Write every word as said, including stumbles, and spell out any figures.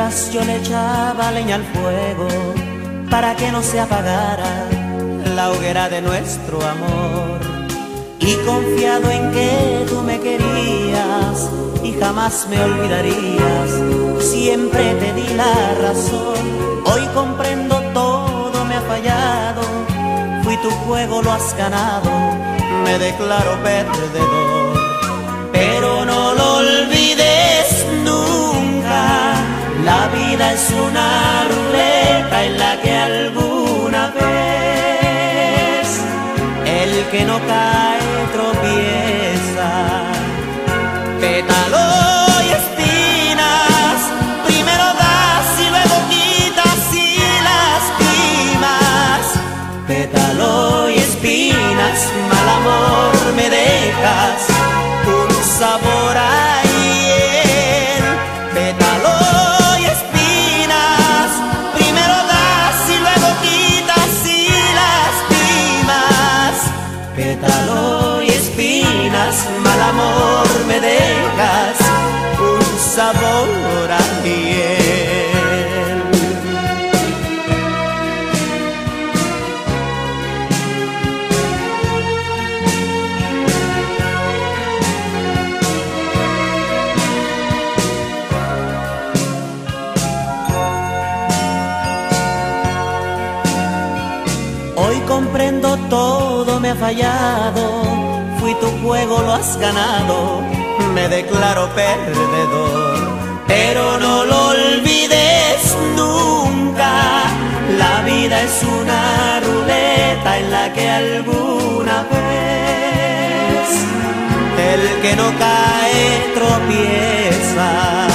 mientras yo le echaba leña al fuego para que no se apagara la hoguera de nuestro amor. Y confiado en que tú me querías y jamás me olvidarías, siempre te di la razón. Hoy comprendo todo me ha fallado, fui tu juego, lo has ganado, me declaro perdedor. Pero no lo olvides nunca, la vida es una ruleta en la que alguna vez el que no cae tropieza. Pétalo y espinas, primero das y luego quitas y lastimas. Pétalo y espinas, mal amor me dejas un sabor a hiel. Pétalo y espinas, primero das y luego quitas y lastimas. Pétalo y espinas, mal amor me dejas un sabor a hiel. Hoy comprendo todo me ha fallado, fui tu juego, lo has ganado, me declaro perdedor. Pero no lo olvides nunca, la vida es una ruleta en la que alguna vez el que no cae tropieza.